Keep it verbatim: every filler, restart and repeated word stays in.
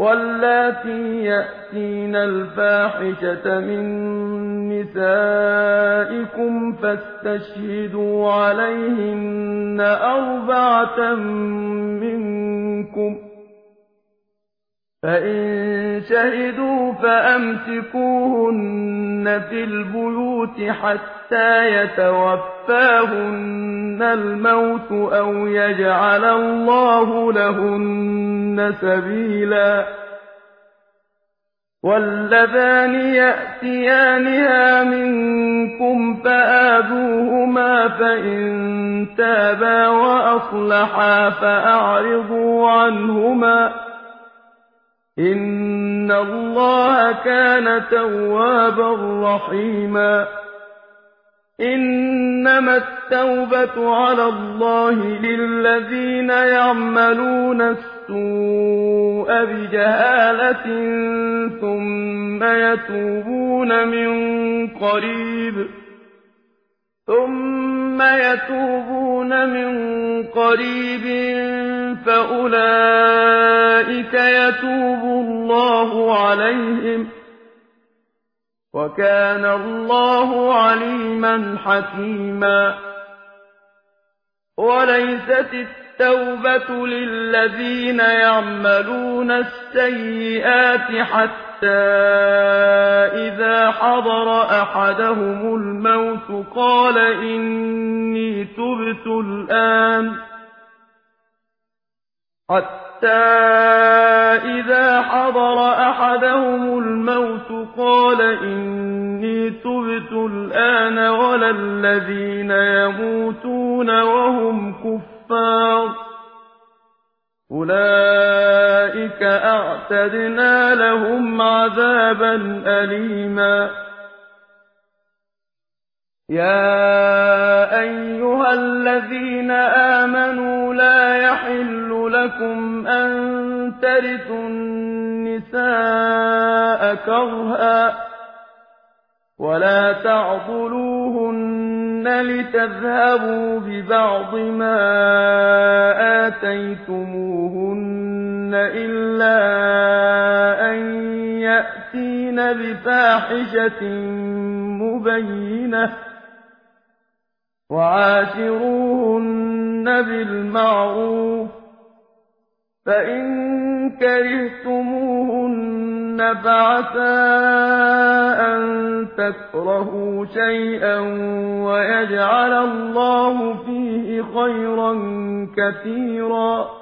وَاللَّاتِي يَأْتِينَ الْفَاحِشَةَ مِن نِّسَائِكُمْ فَاسْتَشْهِدُوا عَلَيْهِنَّ أَرْبَعَةً مِّنكُمْ ۖ فَإِن شَهِدُوا فَأَمْسِكُوهُنَّ فِي الْبُيُوتِ حَتَّىٰ يَتَوَفَّاهُنَّ الْمَوْتُ أَوْ يَجْعَلَ اللَّهُ لَهُنَّ سَبِيلًا. وَاللَّذَانِ يَأْتِيَانِهَا مِنكُمْ فَآذُوهُمَا ۖ فَإِن تَابَا وَأَصْلَحَا فَأَعْرِضُوا عَنْهُمَا ۗ إِنَّ اللَّهَ كَانَ تَوَّابًا رَّحِيمًا. إِنَّمَا التَّوْبَةُ عَلَى اللَّهِ لِلَّذِينَ يَعْمَلُونَ السُّوءَ بِجَهَالَةٍ ثُمَّ يَتُوبُونَ مِن قَرِيبٍ ثُمَّ يَتُوبُونَ مِن قَرِيبٍ فَأُولَٰئِكَ يَتُوبُ اللَّهُ عَلَيْهِمْ ۗ وَكَانَ اللَّهُ عَلِيمًا حَكِيمًا. وَلَيْسَتِ التَّوْبَةُ لِلَّذِينَ يَعْمَلُونَ السَّيِّئَاتِ حَتَّىٰ إِذَا حَضَرَ أَحَدَهُمُ الْمَوْتُ قَالَ إِنِّي تُبْتُ الْآنَ حتى إذا حضر أحدهم الموت قال إني تبت الآن ولا الذين يموتون وهم كفار أولئك أعتدنا لهم عذابا أليما. يا أيها الذين آمنوا لا يحل لكم أن ترثوا النساء كرها ولا تعضلوهن لتذهبوا ببعض ما آتيتموهن إلا أن يأتين بفاحشة مبينة وعاشروهن بالمعروف فإن كرهتموهن فعسى أن تكرهوا شيئا ويجعل الله فيه خيرا كثيرا.